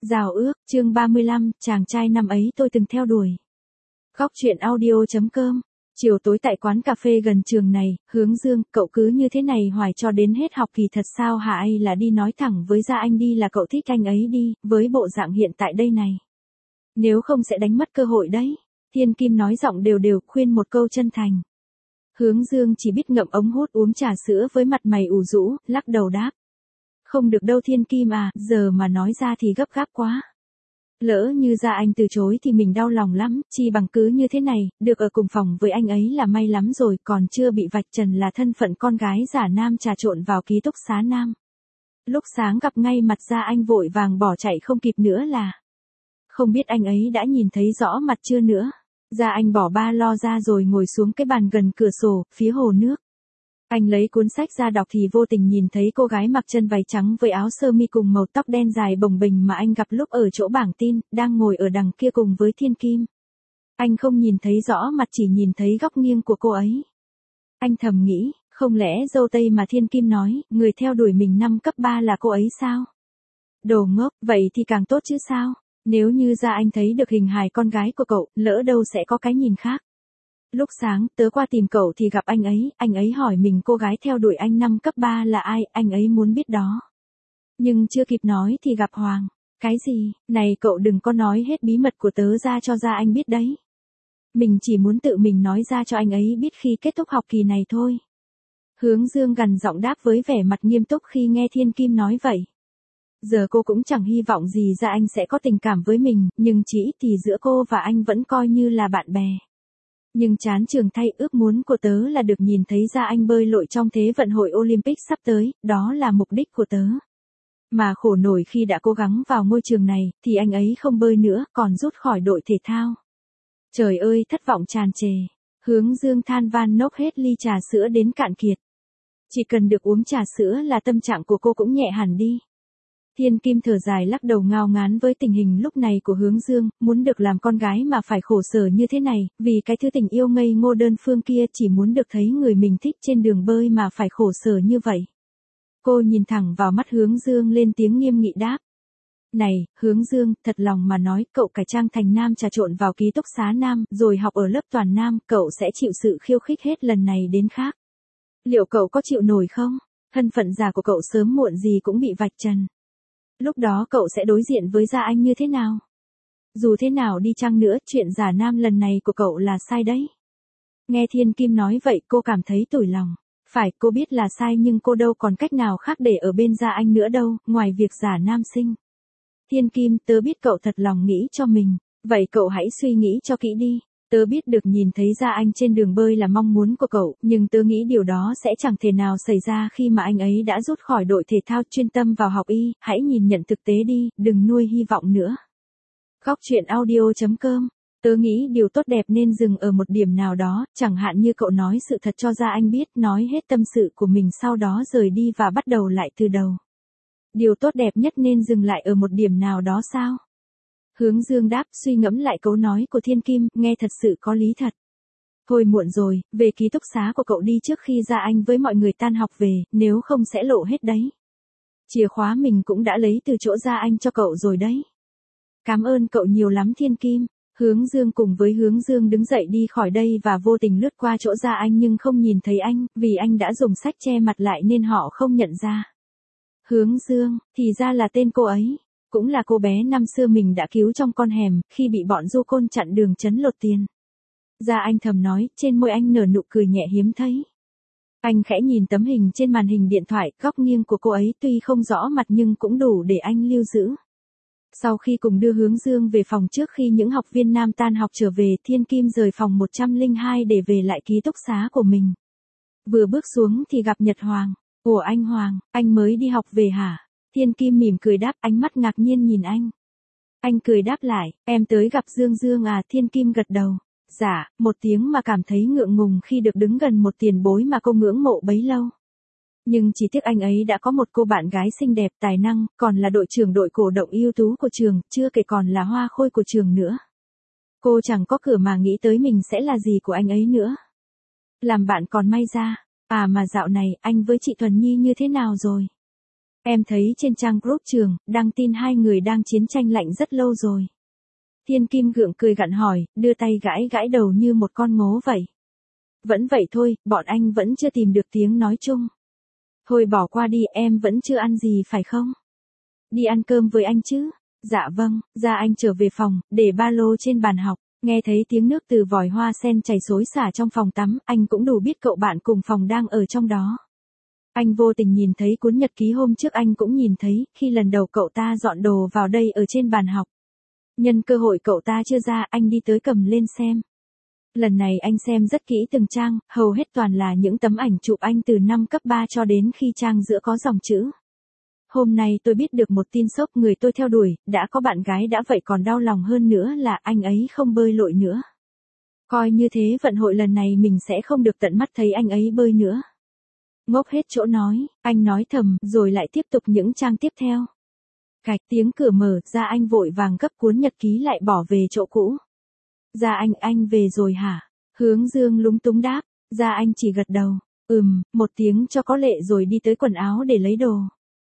Rào ước, chương 35, chàng trai năm ấy tôi từng theo đuổi. Góc truyện audio.com. Chiều tối tại quán cà phê gần trường này, Hướng Dương, cậu cứ như thế này hoài cho đến hết học kỳ thật sao hả? Ai là đi nói thẳng với Gia Anh đi là cậu thích anh ấy đi, với bộ dạng hiện tại đây này. Nếu không sẽ đánh mất cơ hội đấy. Thiên Kim nói giọng đều đều, khuyên một câu chân thành. Hướng Dương chỉ biết ngậm ống hút uống trà sữa với mặt mày ủ rũ, lắc đầu đáp. Không được đâu Thiên Kim à, giờ mà nói ra thì gấp gáp quá. Lỡ như Gia Anh từ chối thì mình đau lòng lắm, chi bằng cứ như thế này, được ở cùng phòng với anh ấy là may lắm rồi, còn chưa bị vạch trần là thân phận con gái giả nam trà trộn vào ký túc xá nam. Lúc sáng gặp ngay mặt Gia Anh vội vàng bỏ chạy không kịp nữa là. Không biết anh ấy đã nhìn thấy rõ mặt chưa nữa. Gia Anh bỏ ba lo ra rồi ngồi xuống cái bàn gần cửa sổ, phía hồ nước. Anh lấy cuốn sách ra đọc thì vô tình nhìn thấy cô gái mặc chân váy trắng với áo sơ mi cùng màu tóc đen dài bồng bềnh mà anh gặp lúc ở chỗ bảng tin, đang ngồi ở đằng kia cùng với Thiên Kim. Anh không nhìn thấy rõ mặt, chỉ nhìn thấy góc nghiêng của cô ấy. Anh thầm nghĩ, không lẽ dâu tây mà Thiên Kim nói, người theo đuổi mình năm cấp 3 là cô ấy sao? Đồ ngốc, vậy thì càng tốt chứ sao? Nếu như Gia Anh thấy được hình hài con gái của cậu, lỡ đâu sẽ có cái nhìn khác. Lúc sáng, tớ qua tìm cậu thì gặp anh ấy hỏi mình cô gái theo đuổi anh năm cấp 3 là ai, anh ấy muốn biết đó. Nhưng chưa kịp nói thì gặp Hoàng. Cái gì, này cậu đừng có nói hết bí mật của tớ ra cho Gia Anh biết đấy. Mình chỉ muốn tự mình nói ra cho anh ấy biết khi kết thúc học kỳ này thôi. Hướng Dương gằn giọng đáp với vẻ mặt nghiêm túc khi nghe Thiên Kim nói vậy. Giờ cô cũng chẳng hy vọng gì Gia Anh sẽ có tình cảm với mình, nhưng chỉ ít thì giữa cô và anh vẫn coi như là bạn bè. Nhưng chán trường thay, ước muốn của tớ là được nhìn thấy Gia Anh bơi lội trong Thế vận hội Olympic sắp tới, đó là mục đích của tớ. Mà khổ nổi khi đã cố gắng vào ngôi trường này, thì anh ấy không bơi nữa, còn rút khỏi đội thể thao. Trời ơi, thất vọng tràn trề. Hướng Dương than van nốc hết ly trà sữa đến cạn kiệt. Chỉ cần được uống trà sữa là tâm trạng của cô cũng nhẹ hẳn đi. Thiên Kim thở dài lắc đầu ngao ngán với tình hình lúc này của Hướng Dương, muốn được làm con gái mà phải khổ sở như thế này, vì cái thứ tình yêu ngây ngô đơn phương kia, chỉ muốn được thấy người mình thích trên đường bơi mà phải khổ sở như vậy. Cô nhìn thẳng vào mắt Hướng Dương lên tiếng nghiêm nghị đáp. Này, Hướng Dương, thật lòng mà nói, cậu cải trang thành nam trà trộn vào ký túc xá nam, rồi học ở lớp toàn nam, cậu sẽ chịu sự khiêu khích hết lần này đến khác. Liệu cậu có chịu nổi không? Thân phận giả của cậu sớm muộn gì cũng bị vạch trần. Lúc đó cậu sẽ đối diện với Gia Anh như thế nào? Dù thế nào đi chăng nữa, chuyện giả nam lần này của cậu là sai đấy. Nghe Thiên Kim nói vậy cô cảm thấy tủi lòng. Phải, cô biết là sai nhưng cô đâu còn cách nào khác để ở bên Gia Anh nữa đâu, ngoài việc giả nam sinh. Thiên Kim, tớ biết cậu thật lòng nghĩ cho mình. Vậy cậu hãy suy nghĩ cho kỹ đi. Tớ biết được nhìn thấy Gia Anh trên đường bơi là mong muốn của cậu, nhưng tớ nghĩ điều đó sẽ chẳng thể nào xảy ra khi mà anh ấy đã rút khỏi đội thể thao chuyên tâm vào học y, hãy nhìn nhận thực tế đi, đừng nuôi hy vọng nữa. Góc truyện audio.com. Tớ nghĩ điều tốt đẹp nên dừng ở một điểm nào đó, chẳng hạn như cậu nói sự thật cho Gia Anh biết, nói hết tâm sự của mình sau đó rời đi và bắt đầu lại từ đầu. Điều tốt đẹp nhất nên dừng lại ở một điểm nào đó sao? Hướng Dương đáp, suy ngẫm lại câu nói của Thiên Kim, nghe thật sự có lý thật. Thôi muộn rồi, về ký túc xá của cậu đi trước khi Gia Anh với mọi người tan học về, nếu không sẽ lộ hết đấy. Chìa khóa mình cũng đã lấy từ chỗ Gia Anh cho cậu rồi đấy. Cảm ơn cậu nhiều lắm Thiên Kim. Hướng Dương cùng với Hướng Dương đứng dậy đi khỏi đây và vô tình lướt qua chỗ Gia Anh nhưng không nhìn thấy anh, vì anh đã dùng sách che mặt lại nên họ không nhận ra. Hướng Dương, thì ra là tên cô ấy. Cũng là cô bé năm xưa mình đã cứu trong con hẻm, khi bị bọn du côn chặn đường trấn lột tiền. Gia Anh thầm nói, trên môi anh nở nụ cười nhẹ hiếm thấy. Anh khẽ nhìn tấm hình trên màn hình điện thoại, góc nghiêng của cô ấy tuy không rõ mặt nhưng cũng đủ để anh lưu giữ. Sau khi cùng đưa Hướng Dương về phòng trước khi những học viên nam tan học trở về, Thiên Kim rời phòng 102 để về lại ký túc xá của mình. Vừa bước xuống thì gặp Nhật Hoàng. Ủa anh Hoàng, anh mới đi học về hả? Thiên Kim mỉm cười đáp, ánh mắt ngạc nhiên nhìn anh. Anh cười đáp lại, em tới gặp Dương Dương à? Thiên Kim gật đầu. Dạ, một tiếng mà cảm thấy ngượng ngùng khi được đứng gần một tiền bối mà cô ngưỡng mộ bấy lâu. Nhưng chỉ tiếc anh ấy đã có một cô bạn gái xinh đẹp tài năng, còn là đội trưởng đội cổ động ưu tú của trường, chưa kể còn là hoa khôi của trường nữa. Cô chẳng có cửa mà nghĩ tới mình sẽ là gì của anh ấy nữa. Làm bạn còn may ra. À mà dạo này, anh với chị Thuần Nhi như thế nào rồi? Em thấy trên trang group trường, đăng tin hai người đang chiến tranh lạnh rất lâu rồi. Thiên Kim gượng cười gặn hỏi, đưa tay gãi gãi đầu như một con ngố vậy. Vẫn vậy thôi, bọn anh vẫn chưa tìm được tiếng nói chung. Thôi bỏ qua đi, em vẫn chưa ăn gì phải không? Đi ăn cơm với anh chứ? Dạ vâng, Gia Anh trở về phòng, để ba lô trên bàn học, nghe thấy tiếng nước từ vòi hoa sen chảy xối xả trong phòng tắm, anh cũng đủ biết cậu bạn cùng phòng đang ở trong đó. Anh vô tình nhìn thấy cuốn nhật ký hôm trước anh cũng nhìn thấy, khi lần đầu cậu ta dọn đồ vào đây ở trên bàn học. Nhân cơ hội cậu ta chưa ra, anh đi tới cầm lên xem. Lần này anh xem rất kỹ từng trang, hầu hết toàn là những tấm ảnh chụp anh từ năm cấp 3 cho đến khi trang giữa có dòng chữ. Hôm nay tôi biết được một tin sốc, người tôi theo đuổi, đã có bạn gái đã vậy, còn đau lòng hơn nữa là anh ấy không bơi lội nữa. Coi như thế vận hội lần này mình sẽ không được tận mắt thấy anh ấy bơi nữa. Ngốc hết chỗ nói, anh nói thầm, rồi lại tiếp tục những trang tiếp theo. Cạch, tiếng cửa mở ra, anh vội vàng gấp cuốn nhật ký lại bỏ về chỗ cũ. Gia anh về rồi hả? Hướng Dương lúng túng đáp. Gia Anh chỉ gật đầu. Một tiếng cho có lệ rồi đi tới quần áo để lấy đồ.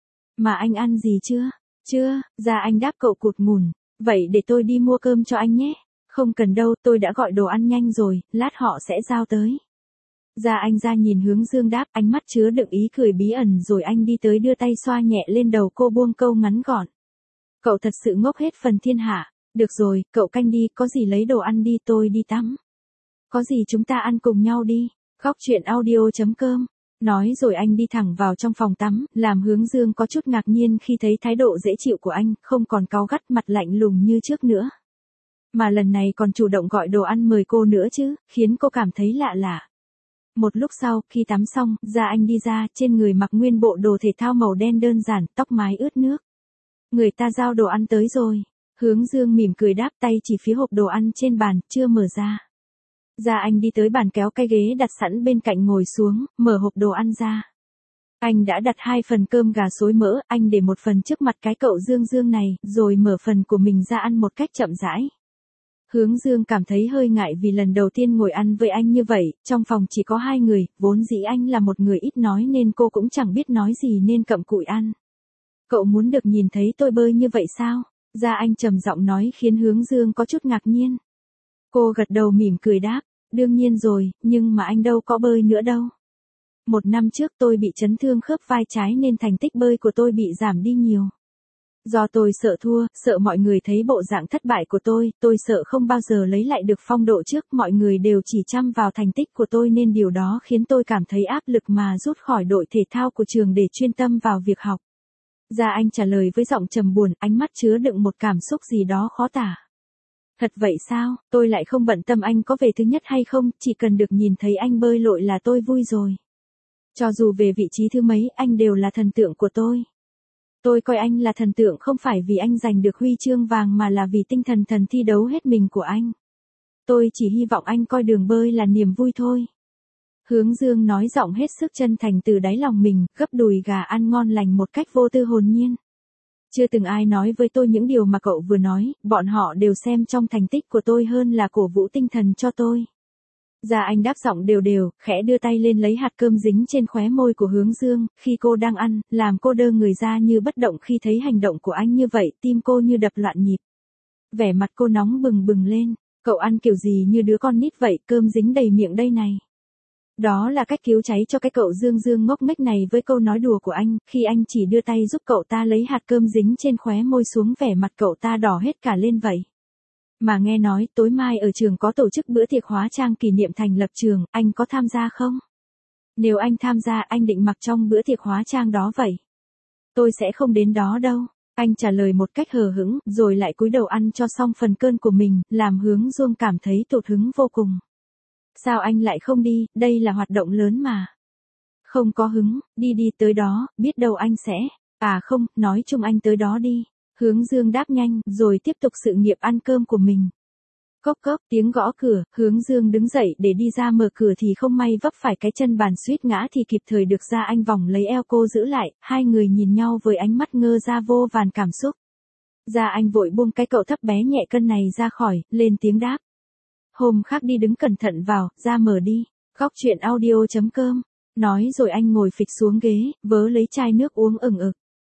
Mà anh ăn gì chưa? Chưa, Gia Anh đáp cậu cụt ngùn. Vậy để tôi đi mua cơm cho anh nhé. Không cần đâu, tôi đã gọi đồ ăn nhanh rồi, lát họ sẽ giao tới. Gia Anh ra nhìn Hướng Dương đáp, ánh mắt chứa đựng ý cười bí ẩn, rồi anh đi tới đưa tay xoa nhẹ lên đầu cô, buông câu ngắn gọn. Cậu thật sự ngốc hết phần thiên hạ. Được rồi, cậu canh đi, có gì lấy đồ ăn đi, tôi đi tắm. Có gì chúng ta ăn cùng nhau đi. Góc chuyện audio.com. Nói rồi anh đi thẳng vào trong phòng tắm, làm Hướng Dương có chút ngạc nhiên khi thấy thái độ dễ chịu của anh, không còn cáu gắt mặt lạnh lùng như trước nữa. Mà lần này còn chủ động gọi đồ ăn mời cô nữa chứ, khiến cô cảm thấy lạ lạ. Một lúc sau, khi tắm xong, Gia Anh đi ra, trên người mặc nguyên bộ đồ thể thao màu đen đơn giản, tóc mái ướt nước. Người ta giao đồ ăn tới rồi. Hướng Dương mỉm cười đáp, tay chỉ phía hộp đồ ăn trên bàn, chưa mở ra. Gia Anh đi tới bàn, kéo cái ghế đặt sẵn bên cạnh ngồi xuống, mở hộp đồ ăn ra. Anh đã đặt 2 phần cơm gà xối mỡ, anh để một phần trước mặt cái cậu Dương này, rồi mở phần của mình ra ăn một cách chậm rãi. Hướng Dương cảm thấy hơi ngại vì lần đầu tiên ngồi ăn với anh như vậy, trong phòng chỉ có 2 người, vốn dĩ anh là một người ít nói nên cô cũng chẳng biết nói gì nên cặm cụi ăn. Cậu muốn được nhìn thấy tôi bơi như vậy sao? Gia Anh trầm giọng nói khiến Hướng Dương có chút ngạc nhiên. Cô gật đầu mỉm cười đáp, đương nhiên rồi, nhưng mà anh đâu có bơi nữa đâu. 1 năm trước tôi bị chấn thương khớp vai trái nên thành tích bơi của tôi bị giảm đi nhiều. Do tôi sợ thua, sợ mọi người thấy bộ dạng thất bại của tôi sợ không bao giờ lấy lại được phong độ trước, mọi người đều chỉ chăm vào thành tích của tôi nên điều đó khiến tôi cảm thấy áp lực mà rút khỏi đội thể thao của trường để chuyên tâm vào việc học. Gia Anh trả lời với giọng trầm buồn, ánh mắt chứa đựng một cảm xúc gì đó khó tả. Thật vậy sao, tôi lại không bận tâm anh có về thứ nhất hay không, chỉ cần được nhìn thấy anh bơi lội là tôi vui rồi. Cho dù về vị trí thứ mấy, anh đều là thần tượng của tôi. Tôi coi anh là thần tượng không phải vì anh giành được huy chương vàng mà là vì tinh thần thi đấu hết mình của anh. Tôi chỉ hy vọng anh coi đường bơi là niềm vui thôi. Hướng Dương nói giọng hết sức chân thành từ đáy lòng mình, gấp đùi gà ăn ngon lành một cách vô tư hồn nhiên. Chưa từng ai nói với tôi những điều mà cậu vừa nói, bọn họ đều xem trong thành tích của tôi hơn là cổ vũ tinh thần cho tôi. Gia Anh đáp giọng đều đều, khẽ đưa tay lên lấy hạt cơm dính trên khóe môi của Hướng Dương, khi cô đang ăn, làm cô đơ người ra như bất động khi thấy hành động của anh như vậy, tim cô như đập loạn nhịp. Vẻ mặt cô nóng bừng bừng lên, cậu ăn kiểu gì như đứa con nít vậy, cơm dính đầy miệng đây này. Đó là cách cứu cháy cho cái cậu Dương ngốc nghếch này với câu nói đùa của anh, khi anh chỉ đưa tay giúp cậu ta lấy hạt cơm dính trên khóe môi xuống, vẻ mặt cậu ta đỏ hết cả lên vậy. Mà nghe nói tối mai ở trường có tổ chức bữa tiệc hóa trang kỷ niệm thành lập trường, anh có tham gia không? Nếu anh tham gia, anh định mặc trong bữa tiệc hóa trang đó vậy? Tôi sẽ không đến đó đâu. Anh trả lời một cách hờ hững, rồi lại cúi đầu ăn cho xong phần cơm của mình, làm Hướng Dương cảm thấy tụt hứng vô cùng. Sao anh lại không đi, đây là hoạt động lớn mà. Không có hứng, đi tới đó, biết đâu anh sẽ. À không, nói chung anh tới đó đi. Hướng Dương đáp nhanh, rồi tiếp tục sự nghiệp ăn cơm của mình. Cốc cốc, tiếng gõ cửa, Hướng Dương đứng dậy để đi ra mở cửa thì không may vấp phải cái chân bàn, suýt ngã thì kịp thời được Gia Anh vòng lấy eo cô giữ lại, hai người nhìn nhau với ánh mắt ngơ ra vô vàn cảm xúc. Gia Anh vội buông cái cậu thấp bé nhẹ cân này ra khỏi, lên tiếng đáp. Hôm khác đi đứng cẩn thận vào, ra mở đi. Góc chuyện audio.com. Nói rồi anh ngồi phịch xuống ghế, vớ lấy chai nước uống ừng ực.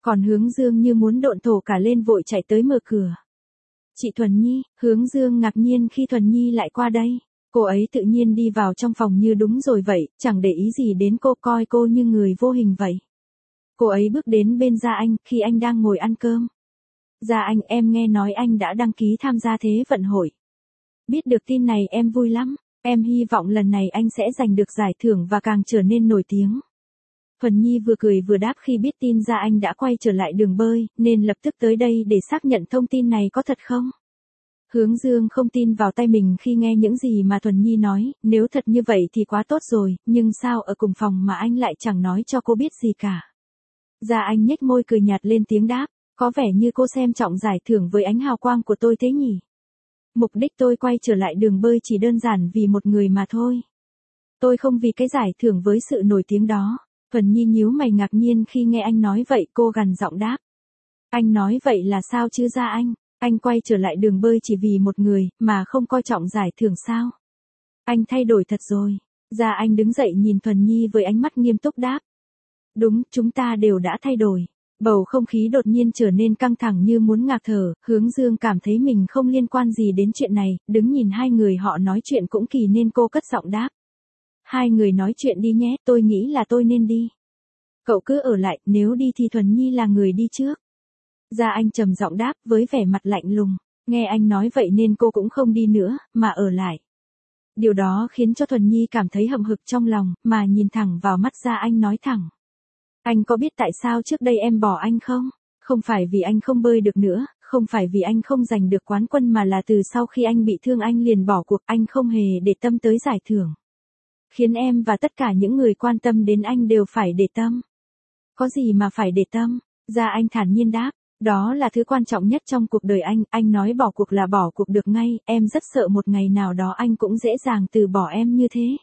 Còn Hướng Dương như muốn độn thổ cả lên vội chạy tới mở cửa. Chị Thuần Nhi, Hướng Dương ngạc nhiên khi Thuần Nhi lại qua đây. Cô ấy tự nhiên đi vào trong phòng như đúng rồi vậy, chẳng để ý gì đến cô, coi cô như người vô hình vậy. Cô ấy bước đến bên Gia Anh khi anh đang ngồi ăn cơm. Gia Anh, em nghe nói anh đã đăng ký tham gia Thế vận hội. Biết được tin này em vui lắm, em hy vọng lần này anh sẽ giành được giải thưởng và càng trở nên nổi tiếng. Thuần Nhi vừa cười vừa đáp khi biết tin Gia Anh đã quay trở lại đường bơi, nên lập tức tới đây để xác nhận thông tin này có thật không. Hướng Dương không tin vào tay mình khi nghe những gì mà Thuần Nhi nói, nếu thật như vậy thì quá tốt rồi, nhưng sao ở cùng phòng mà anh lại chẳng nói cho cô biết gì cả. Gia Anh nhếch môi cười nhạt lên tiếng đáp, có vẻ như cô xem trọng giải thưởng với ánh hào quang của tôi thế nhỉ. Mục đích tôi quay trở lại đường bơi chỉ đơn giản vì một người mà thôi. Tôi không vì cái giải thưởng với sự nổi tiếng đó. Thuần Nhi nhíu mày ngạc nhiên khi nghe anh nói vậy, cô gằn giọng đáp. Anh nói vậy là sao chứ Gia Anh? Anh quay trở lại đường bơi chỉ vì một người, mà không coi trọng giải thưởng sao? Anh thay đổi thật rồi. Gia Anh đứng dậy nhìn Thuần Nhi với ánh mắt nghiêm túc đáp. Đúng, chúng ta đều đã thay đổi. Bầu không khí đột nhiên trở nên căng thẳng như muốn ngạt thở, Hướng Dương cảm thấy mình không liên quan gì đến chuyện này, đứng nhìn hai người họ nói chuyện cũng kỳ nên cô cất giọng đáp. Hai người nói chuyện đi nhé, tôi nghĩ là tôi nên đi. Cậu cứ ở lại, nếu đi thì Thuần Nhi là người đi trước. Gia Anh trầm giọng đáp với vẻ mặt lạnh lùng, nghe anh nói vậy nên cô cũng không đi nữa, mà ở lại. Điều đó khiến cho Thuần Nhi cảm thấy hậm hực trong lòng, mà nhìn thẳng vào mắt Gia Anh nói thẳng. Anh có biết tại sao trước đây em bỏ anh không? Không phải vì anh không bơi được nữa, không phải vì anh không giành được quán quân mà là từ sau khi anh bị thương anh liền bỏ cuộc, anh không hề để tâm tới giải thưởng. Khiến em và tất cả những người quan tâm đến anh đều phải để tâm. Có gì mà phải để tâm? Gia Anh thản nhiên đáp, đó là thứ quan trọng nhất trong cuộc đời anh nói bỏ cuộc là bỏ cuộc được ngay, em rất sợ một ngày nào đó anh cũng dễ dàng từ bỏ em như thế.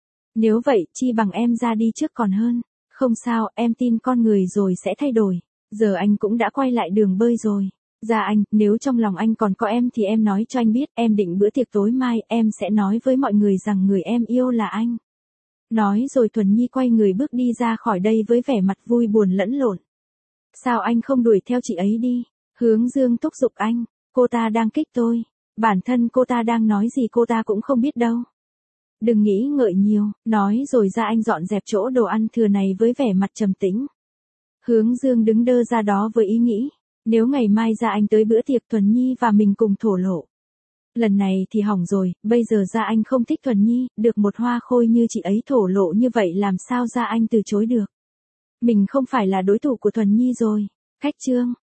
Nếu vậy, chi bằng em ra đi trước còn hơn. Không sao, em tin con người rồi sẽ thay đổi. Giờ anh cũng đã quay lại đường bơi rồi. Gia Anh, nếu trong lòng anh còn có em thì em nói cho anh biết, em định bữa tiệc tối mai, em sẽ nói với mọi người rằng người em yêu là anh. Nói rồi Thuần Nhi quay người bước đi ra khỏi đây với vẻ mặt vui buồn lẫn lộn. Sao anh không đuổi theo chị ấy đi? Hướng Dương thúc giục anh, cô ta đang kích tôi. Bản thân cô ta đang nói gì cô ta cũng không biết đâu. Đừng nghĩ ngợi nhiều, nói rồi Gia Anh dọn dẹp chỗ đồ ăn thừa này với vẻ mặt trầm tĩnh. Hướng Dương đứng đơ ra đó với ý nghĩ, nếu ngày mai Gia Anh tới bữa tiệc Thuần Nhi và mình cùng thổ lộ. Lần này thì hỏng rồi, bây giờ Gia Anh không thích Thuần Nhi, được một hoa khôi như chị ấy thổ lộ như vậy làm sao Gia Anh từ chối được. Mình không phải là đối thủ của Thuần Nhi rồi. Khách trương.